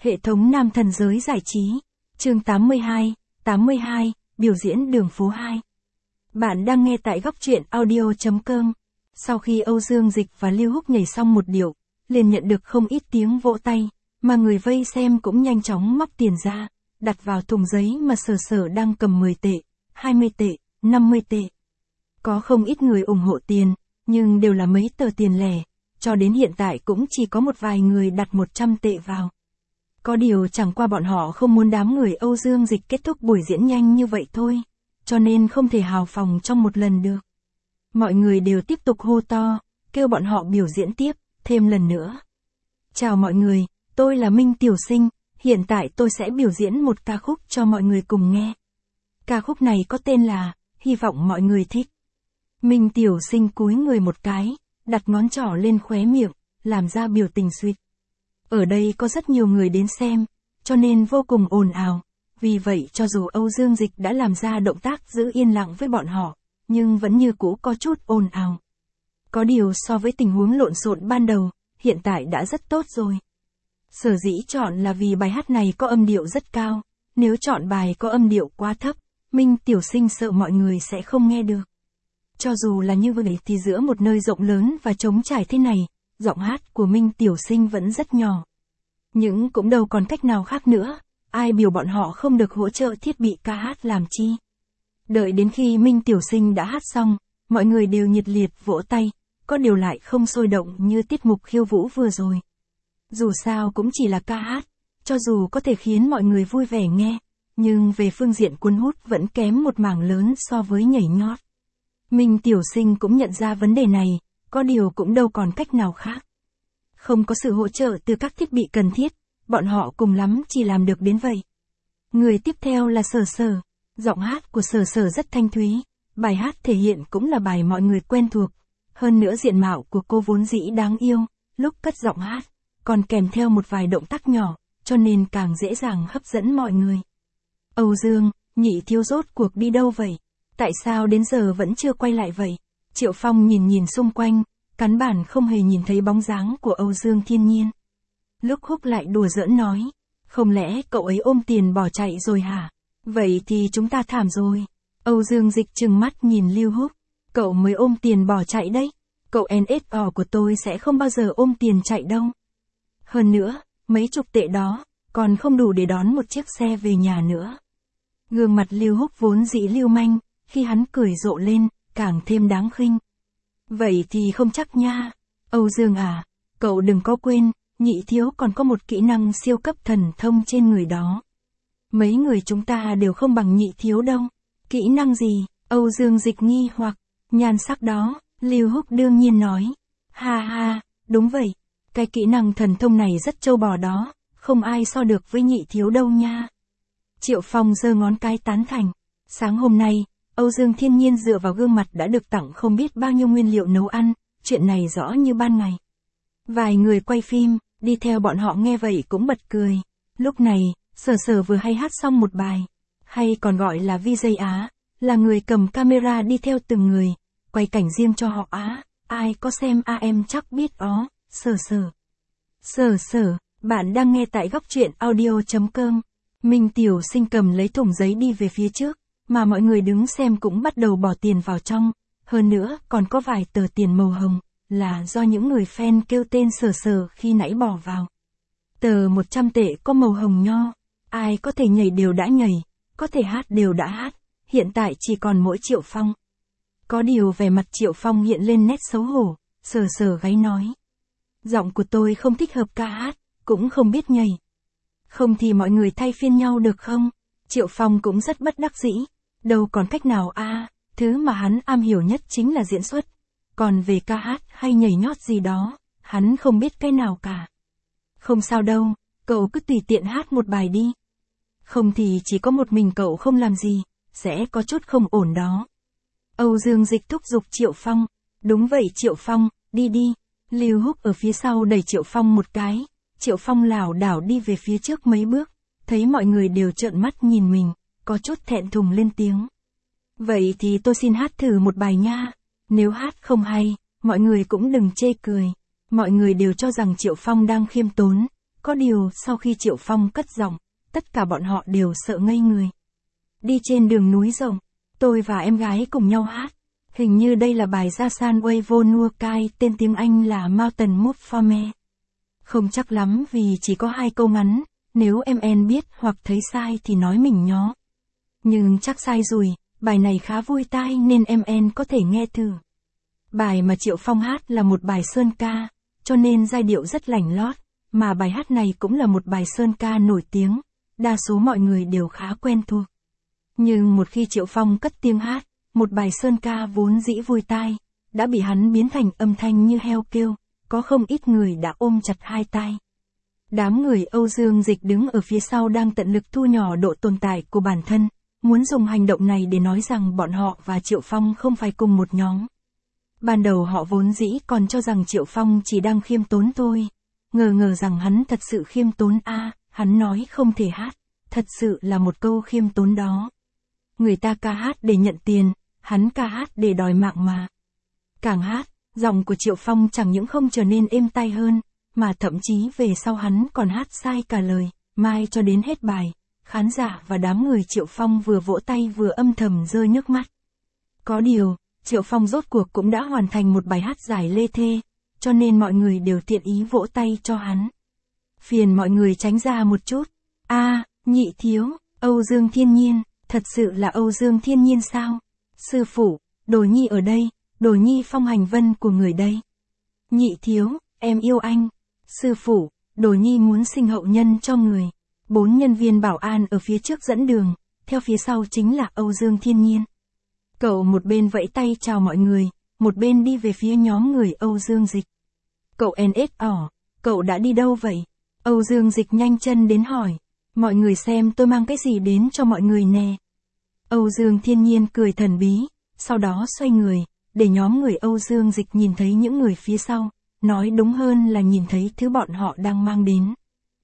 Hệ thống nam thần giới giải trí. Chương 82, biểu diễn đường phố 2. Bạn đang nghe tại góc truyện audio.com. Sau khi Âu Dương Dịch và Lưu Húc nhảy xong một điệu, liền nhận được không ít tiếng vỗ tay, mà người vây xem cũng nhanh chóng móc tiền ra, đặt vào thùng giấy mà Sở Sở đang cầm 10 tệ, 20 tệ, 50 tệ. Có không ít người ủng hộ tiền, nhưng đều là mấy tờ tiền lẻ, cho đến hiện tại cũng chỉ có một vài người đặt 100 tệ vào. Có điều chẳng qua bọn họ không muốn đám người Âu Dương Dịch kết thúc buổi diễn nhanh như vậy thôi, cho nên không thể hào phóng trong một lần được. Mọi người đều tiếp tục hô to, kêu bọn họ biểu diễn tiếp, thêm lần nữa. Chào mọi người, tôi là Minh Tiểu Sinh, hiện tại tôi sẽ biểu diễn một ca khúc cho mọi người cùng nghe. Ca khúc này có tên là, hy vọng mọi người thích. Minh Tiểu Sinh cúi người một cái, đặt ngón trỏ lên khóe miệng, làm ra biểu tình suýt. Ở đây có rất nhiều người đến xem, cho nên vô cùng ồn ào, vì vậy cho dù Âu Dương Dịch đã làm ra động tác giữ yên lặng với bọn họ, nhưng vẫn như cũ có chút ồn ào. Có điều so với tình huống lộn xộn ban đầu, hiện tại đã rất tốt rồi. Sở dĩ chọn là vì bài hát này có âm điệu rất cao, nếu chọn bài có âm điệu quá thấp, Minh Tiểu Sinh sợ mọi người sẽ không nghe được. Cho dù là như vậy thì giữa một nơi rộng lớn và trống trải thế này, giọng hát của Minh Tiểu Sinh vẫn rất nhỏ. Nhưng cũng đâu còn cách nào khác nữa, ai biểu bọn họ không được hỗ trợ thiết bị ca hát làm chi. Đợi đến khi Minh Tiểu Sinh đã hát xong, mọi người đều nhiệt liệt vỗ tay, có điều lại không sôi động như tiết mục khiêu vũ vừa rồi. Dù sao cũng chỉ là ca hát, cho dù có thể khiến mọi người vui vẻ nghe, nhưng về phương diện cuốn hút vẫn kém một mảng lớn so với nhảy nhót. Minh Tiểu Sinh cũng nhận ra vấn đề này, có điều cũng đâu còn cách nào khác. Không có sự hỗ trợ từ các thiết bị cần thiết, bọn họ cùng lắm chỉ làm được đến vậy. Người tiếp theo là Sở Sở. Giọng hát của Sở Sở rất thanh thúy, bài hát thể hiện cũng là bài mọi người quen thuộc. Hơn nữa diện mạo của cô vốn dĩ đáng yêu, lúc cất giọng hát, còn kèm theo một vài động tác nhỏ, cho nên càng dễ dàng hấp dẫn mọi người. Âu Dương, Nhị Thiếu rốt cuộc đi đâu vậy? Tại sao đến giờ vẫn chưa quay lại vậy? Triệu Phong nhìn xung quanh, căn bản không hề nhìn thấy bóng dáng của Âu Dương Thiên Nhiên. Lúc Húc lại đùa giỡn nói, không lẽ cậu ấy ôm tiền bỏ chạy rồi hả? Vậy thì chúng ta thảm rồi. Âu Dương Dịch trừng mắt nhìn Lưu Húc, cậu mới ôm tiền bỏ chạy đấy. Cậu NSO của tôi sẽ không bao giờ ôm tiền chạy đâu. Hơn nữa, mấy chục tệ đó, còn không đủ để đón một chiếc xe về nhà nữa. Gương mặt Lưu Húc vốn dĩ lưu manh, khi hắn cười rộ lên, càng thêm đáng khinh. Vậy thì không chắc nha. Âu Dương à, cậu đừng có quên, Nhị Thiếu còn có một kỹ năng siêu cấp thần thông trên người đó. Mấy người chúng ta đều không bằng Nhị Thiếu đâu. Kỹ năng gì? Âu Dương Dịch nghi hoặc, nhan sắc đó, Lưu Húc đương nhiên nói. Ha ha, đúng vậy, cái kỹ năng thần thông này rất trâu bò đó, không ai so được với Nhị Thiếu đâu nha. Triệu Phong giơ ngón cái tán thành. Sáng hôm nay, Âu Dương Thiên Nhiên dựa vào gương mặt đã được tặng không biết bao nhiêu nguyên liệu nấu ăn, chuyện này rõ như ban ngày. Vài người quay phim, đi theo bọn họ nghe vậy cũng bật cười. Lúc này, Sở Sở vừa hay hát xong một bài, hay còn gọi là VJ Á, là người cầm camera đi theo từng người, quay cảnh riêng cho họ Á, ai có xem em chắc biết ó, Sở Sở. Sở Sở, bạn đang nghe tại góc truyện audio.com. Minh Tiểu Sinh cầm lấy thùng giấy đi về phía trước, mà mọi người đứng xem cũng bắt đầu bỏ tiền vào trong, hơn nữa còn có vài tờ tiền màu hồng, là do những người fan kêu tên Sở Sở khi nãy bỏ vào. Tờ 100 tệ có màu hồng nho, ai có thể nhảy đều đã nhảy, có thể hát đều đã hát, hiện tại chỉ còn mỗi Triệu Phong. Có điều vẻ mặt Triệu Phong hiện lên nét xấu hổ, Sở Sở gáy nói. Giọng của tôi không thích hợp ca hát, cũng không biết nhảy. Không thì mọi người thay phiên nhau được không? Triệu Phong cũng rất bất đắc dĩ, đâu còn cách nào a, thứ mà hắn am hiểu nhất chính là diễn xuất. Còn về ca hát hay nhảy nhót gì đó, hắn không biết cái nào cả. Không sao đâu, cậu cứ tùy tiện hát một bài đi. Không thì chỉ có một mình cậu không làm gì, sẽ có chút không ổn đó. Âu Dương Dịch thúc giục Triệu Phong. Đúng vậy Triệu Phong, đi đi. Lưu Húc ở phía sau đẩy Triệu Phong một cái. Triệu Phong lảo đảo đi về phía trước mấy bước, thấy mọi người đều trợn mắt nhìn mình, có chút thẹn thùng lên tiếng. Vậy thì tôi xin hát thử một bài nha. Nếu hát không hay, mọi người cũng đừng chê cười. Mọi người đều cho rằng Triệu Phong đang khiêm tốn, Có điều sau khi Triệu Phong cất giọng, tất cả bọn họ đều sợ ngây người. Đi trên đường núi rộng, tôi và em gái cùng nhau hát. Hình như đây là bài Ra San Way Vô Nua Cai, tên tiếng Anh là Mountain Move for Me. Không chắc lắm vì chỉ có 2 câu ngắn, nếu em biết hoặc thấy sai thì nói mình nhó. Nhưng chắc sai rồi, bài này khá vui tai nên em có thể nghe thử. Bài mà Triệu Phong hát là một bài sơn ca, cho nên giai điệu rất lành lót, mà bài hát này cũng là một bài sơn ca nổi tiếng, đa số mọi người đều khá quen thuộc. Nhưng một khi Triệu Phong cất tiếng hát, một bài sơn ca vốn dĩ vui tai, đã bị hắn biến thành âm thanh như heo kêu, có không ít người đã ôm chặt hai tai. Đám người Âu Dương Dịch đứng ở phía sau đang tận lực thu nhỏ độ tồn tại của bản thân, muốn dùng hành động này để nói rằng bọn họ và Triệu Phong không phải cùng một nhóm. Ban đầu họ vốn dĩ còn cho rằng Triệu Phong chỉ đang khiêm tốn thôi, ngờ rằng hắn thật sự khiêm tốn hắn nói không thể hát, thật sự là một câu khiêm tốn đó. Người ta ca hát để nhận tiền, hắn ca hát để đòi mạng mà. Càng hát, giọng của Triệu Phong chẳng những không trở nên êm tai hơn, mà thậm chí về sau hắn còn hát sai cả lời, mai cho đến hết bài, khán giả và đám người Triệu Phong vừa vỗ tay vừa âm thầm rơi nước mắt. Có điều, Triệu Phong rốt cuộc cũng đã hoàn thành một bài hát giải lê thê, cho nên mọi người đều tiện ý vỗ tay cho hắn. Phiền mọi người tránh ra một chút. Nhị thiếu, Âu Dương Thiên Nhiên, thật sự là Âu Dương Thiên Nhiên sao? Sư phụ, Đồ Nhi ở đây, Đồ Nhi phong hành vân của người đây. Nhị thiếu, em yêu anh. Sư phụ, Đồ Nhi muốn sinh hậu nhân cho người. 4 nhân viên bảo an ở phía trước dẫn đường, theo phía sau chính là Âu Dương Thiên Nhiên. Cậu một bên vẫy tay chào mọi người, một bên đi về phía nhóm người Âu Dương Dịch. Cậu NSO, cậu đã đi đâu vậy? Âu Dương Dịch nhanh chân đến hỏi. Mọi người xem tôi mang cái gì đến cho mọi người nè. Âu Dương Thiên Nhiên cười thần bí, sau đó xoay người, để nhóm người Âu Dương Dịch nhìn thấy những người phía sau, nói đúng hơn là nhìn thấy thứ bọn họ đang mang đến.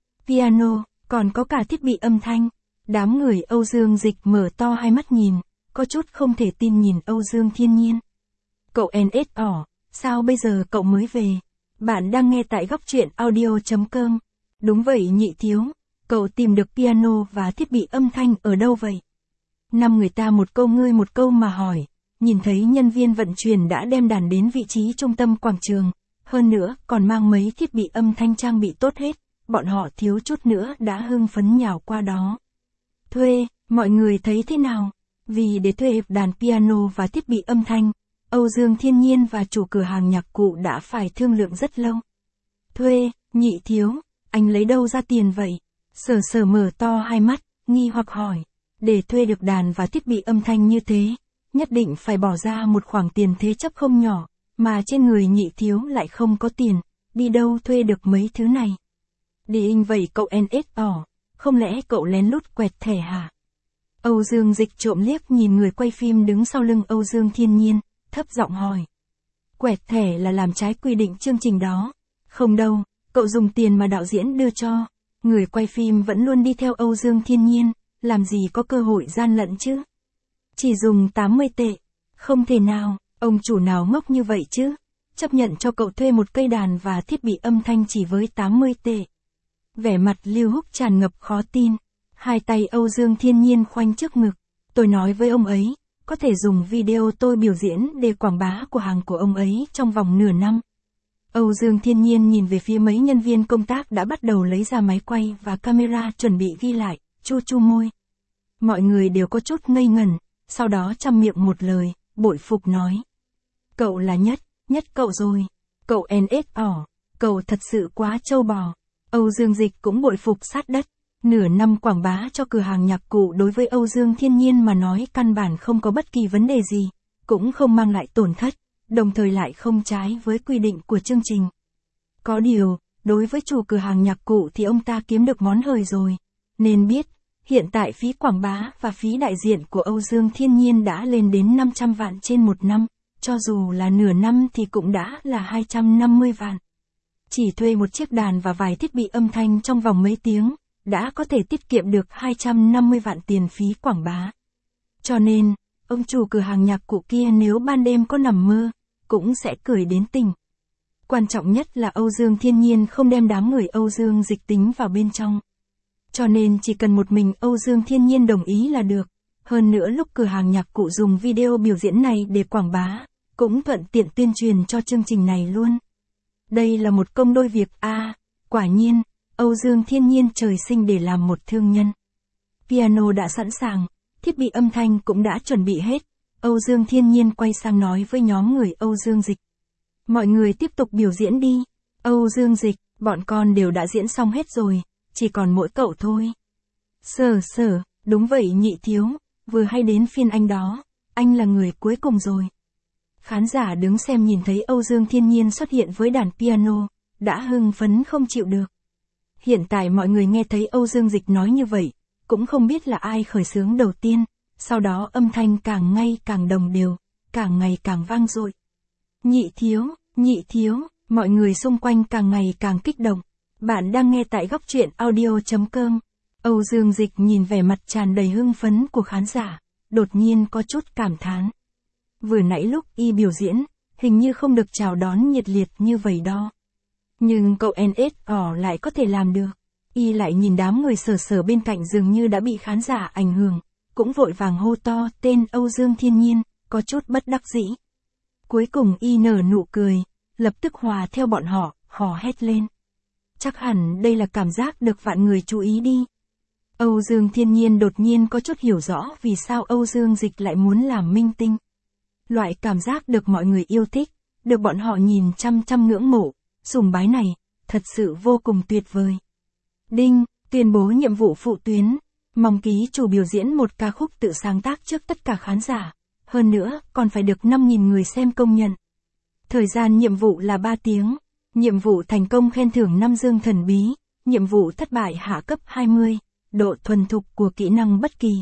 Piano, còn có cả thiết bị âm thanh. Đám người Âu Dương Dịch mở to hai mắt nhìn, có chút không thể tin nhìn Âu Dương Thiên Nhiên. Cậu NSO, sao bây giờ cậu mới về? Bạn đang nghe tại góc truyện audio.com. Đúng vậy nhị thiếu, cậu tìm được piano và thiết bị âm thanh ở đâu vậy? Năm người ta một câu ngươi một câu mà hỏi, nhìn thấy nhân viên vận chuyển đã đem đàn đến vị trí trung tâm quảng trường, hơn nữa còn mang mấy thiết bị âm thanh trang bị tốt hết, bọn họ thiếu chút nữa đã hưng phấn nhào qua đó. Thuê, mọi người thấy thế nào? Vì để thuê đàn piano và thiết bị âm thanh, Âu Dương Thiên Nhiên và chủ cửa hàng nhạc cụ đã phải thương lượng rất lâu. Thuê, nhị thiếu, anh lấy đâu ra tiền vậy? Sở mở to hai mắt, nghi hoặc hỏi. Để thuê được đàn và thiết bị âm thanh như thế, nhất định phải bỏ ra một khoản tiền thế chấp không nhỏ, mà trên người nhị thiếu lại không có tiền, đi đâu thuê được mấy thứ này? Đi anh vậy cậu NSO, không lẽ cậu lén lút quẹt thẻ hả? Âu Dương Dịch trộm liếc nhìn người quay phim đứng sau lưng Âu Dương Thiên Nhiên, thấp giọng hỏi. Quẹt thẻ là làm trái quy định chương trình đó. Không đâu, cậu dùng tiền mà đạo diễn đưa cho. Người quay phim vẫn luôn đi theo Âu Dương Thiên Nhiên, làm gì có cơ hội gian lận chứ? Chỉ dùng 80 tệ. Không thể nào, ông chủ nào ngốc như vậy chứ? Chấp nhận cho cậu thuê một cây đàn và thiết bị âm thanh chỉ với 80 tệ. Vẻ mặt Lưu Húc tràn ngập khó tin. Hai tay Âu Dương Thiên Nhiên khoanh trước ngực. Tôi nói với ông ấy, có thể dùng video tôi biểu diễn để quảng bá của hàng của ông ấy trong vòng nửa năm. Âu Dương Thiên Nhiên nhìn về phía mấy nhân viên công tác đã bắt đầu lấy ra máy quay và camera chuẩn bị ghi lại, chu môi. Mọi người đều có chút ngây ngẩn, sau đó trăm miệng một lời, bội phục nói. Cậu là nhất cậu rồi. Cậu NSO, cậu thật sự quá trâu bò. Âu Dương Dịch cũng bội phục sát đất. Nửa năm quảng bá cho cửa hàng nhạc cụ đối với Âu Dương Thiên Nhiên mà nói căn bản không có bất kỳ vấn đề gì, cũng không mang lại tổn thất, đồng thời lại không trái với quy định của chương trình. Có điều, đối với chủ cửa hàng nhạc cụ thì ông ta kiếm được món hời rồi, nên biết, hiện tại phí quảng bá và phí đại diện của Âu Dương Thiên Nhiên đã lên đến 500 vạn trên một năm, cho dù là nửa năm thì cũng đã là 250 vạn. Chỉ thuê một chiếc đàn và vài thiết bị âm thanh trong vòng mấy tiếng, đã có thể tiết kiệm được 250 vạn tiền phí quảng bá. Cho nên, ông chủ cửa hàng nhạc cụ kia nếu ban đêm có nằm mơ, cũng sẽ cười đến tỉnh. Quan trọng nhất là Âu Dương Thiên Nhiên không đem đám người Âu Dương Dịch tính vào bên trong. Cho nên chỉ cần một mình Âu Dương Thiên Nhiên đồng ý là được. Hơn nữa lúc cửa hàng nhạc cụ dùng video biểu diễn này để quảng bá, cũng thuận tiện tuyên truyền cho chương trình này luôn. Đây là một công đôi việc quả nhiên, Âu Dương Thiên Nhiên trời sinh để làm một thương nhân. Piano đã sẵn sàng, thiết bị âm thanh cũng đã chuẩn bị hết. Âu Dương Thiên Nhiên quay sang nói với nhóm người Âu Dương Dịch. Mọi người tiếp tục biểu diễn đi. Âu Dương Dịch, bọn con đều đã diễn xong hết rồi, chỉ còn mỗi cậu thôi. Sở, đúng vậy nhị thiếu, vừa hay đến phiên anh đó, anh là người cuối cùng rồi. Khán giả đứng xem nhìn thấy Âu Dương Thiên Nhiên xuất hiện với đàn piano, đã hưng phấn không chịu được. Hiện tại mọi người nghe thấy Âu Dương Dịch nói như vậy, cũng không biết là ai khởi xướng đầu tiên, sau đó âm thanh càng ngày càng đồng đều, càng ngày càng vang dội. Nhị thiếu, mọi người xung quanh càng ngày càng kích động. Bạn đang nghe tại góc truyện audio.com. Âu Dương Dịch nhìn vẻ mặt tràn đầy hưng phấn của khán giả, đột nhiên có chút cảm thán. Vừa nãy lúc y biểu diễn, hình như không được chào đón nhiệt liệt như vậy đó. Nhưng cậu NSO lại có thể làm được. Y lại nhìn đám người sở bên cạnh dường như đã bị khán giả ảnh hưởng, cũng vội vàng hô to tên Âu Dương Thiên Nhiên, có chút bất đắc dĩ. Cuối cùng y nở nụ cười, lập tức hòa theo bọn họ, hò hét lên. Chắc hẳn đây là cảm giác được vạn người chú ý đi. Âu Dương Thiên Nhiên đột nhiên có chút hiểu rõ vì sao Âu Dương Dịch lại muốn làm minh tinh. Loại cảm giác được mọi người yêu thích, được bọn họ nhìn chăm chăm ngưỡng mộ, sùng bái này, thật sự vô cùng tuyệt vời. Đinh, tuyên bố nhiệm vụ phụ tuyến. Mong ký chủ biểu diễn một ca khúc tự sáng tác trước tất cả khán giả. Hơn nữa, còn phải được 5.000 người xem công nhận. Thời gian nhiệm vụ là 3 tiếng. Nhiệm vụ thành công khen thưởng 5 dương thần bí. Nhiệm vụ thất bại hạ cấp 20. Độ thuần thục của kỹ năng bất kỳ.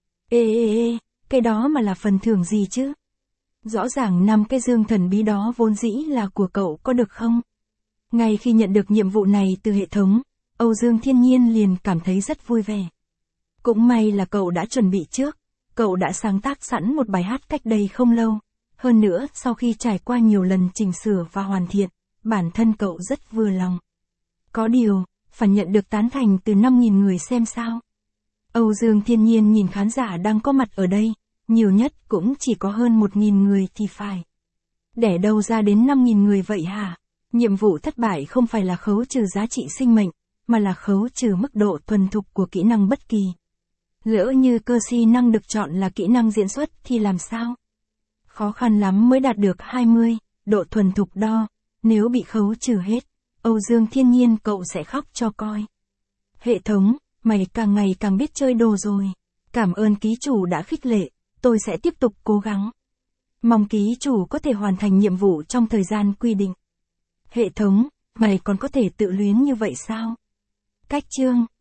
Cái đó mà là phần thưởng gì chứ? Rõ ràng 5 cái dương thần bí đó vốn dĩ là của cậu có được không? Ngay khi nhận được nhiệm vụ này từ hệ thống, Âu Dương Thiên Nhiên liền cảm thấy rất vui vẻ. Cũng may là cậu đã chuẩn bị trước, cậu đã sáng tác sẵn một bài hát cách đây không lâu. Hơn nữa, sau khi trải qua nhiều lần chỉnh sửa và hoàn thiện, bản thân cậu rất vừa lòng. Có điều, phải nhận được tán thành từ 5.000 người xem sao. Âu Dương Thiên Nhiên nhìn khán giả đang có mặt ở đây, nhiều nhất cũng chỉ có hơn 1.000 người thì phải. Để đâu ra đến 5.000 người vậy hả? Nhiệm vụ thất bại không phải là khấu trừ giá trị sinh mệnh, mà là khấu trừ mức độ thuần thục của kỹ năng bất kỳ. Lỡ như cơ si năng được chọn là kỹ năng diễn xuất thì làm sao? Khó khăn lắm mới đạt được 20, độ thuần thục đo, nếu bị khấu trừ hết, Âu Dương Thiên Nhiên cậu sẽ khóc cho coi. Hệ thống, mày càng ngày càng biết chơi đồ rồi. Cảm ơn ký chủ đã khích lệ, tôi sẽ tiếp tục cố gắng. Mong ký chủ có thể hoàn thành nhiệm vụ trong thời gian quy định. Hệ thống, mày còn có thể tự luyến như vậy sao? Cách chương